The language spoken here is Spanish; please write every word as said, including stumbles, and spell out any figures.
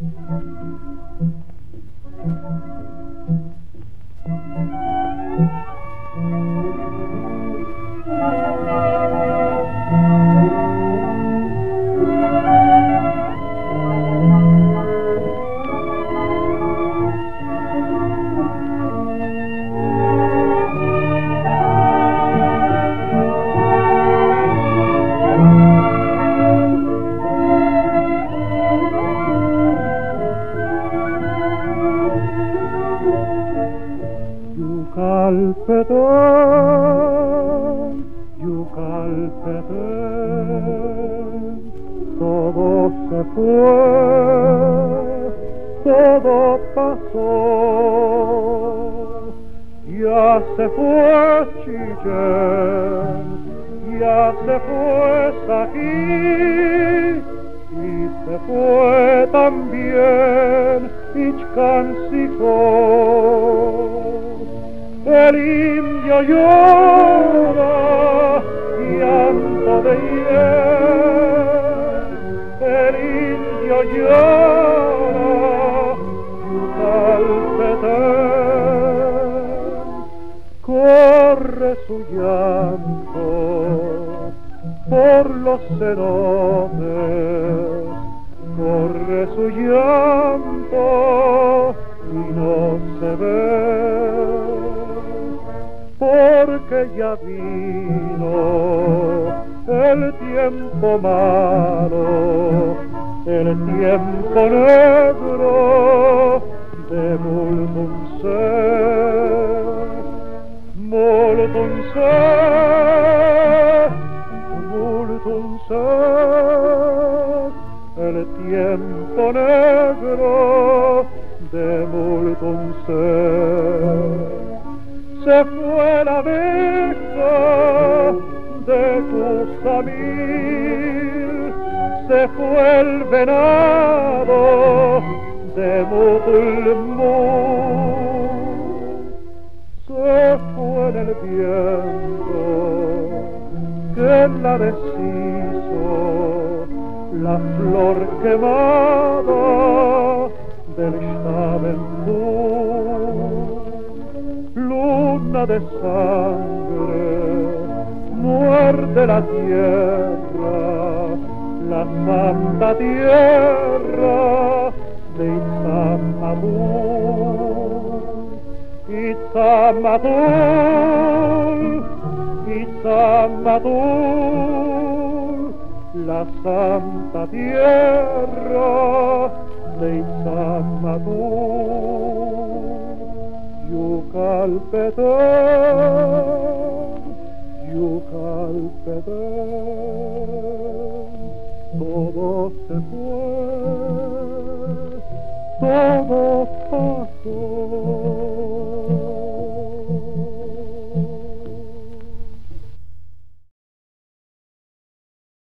Yucalpetén, Yucalpetén, todo se fue, todo pasó, ya se fue Chichen, ya se fue Saquí, y se fue también Ichcancicó. El indio llora, llanto de hiel, el indio llora, Yucalpetén, corre su llanto por los cenotes, corre su llanto y no se ve, porque ya vino el tiempo malo, el tiempo negro de molto ser, molto ser, molto ser, el tiempo negro de molto ser. Se fue la vieja de Cusamil, se fue el venado de Mutulmú, se fue en el viento que la deshizo, la flor quemada del Stabendú. Luna de sangre, muerde la tierra, la santa tierra de Itzamatul, Itzamatul, la santa tierra de Itzamatul. Yucalpetén, Yucalpetén, todo se fue, todo pasó.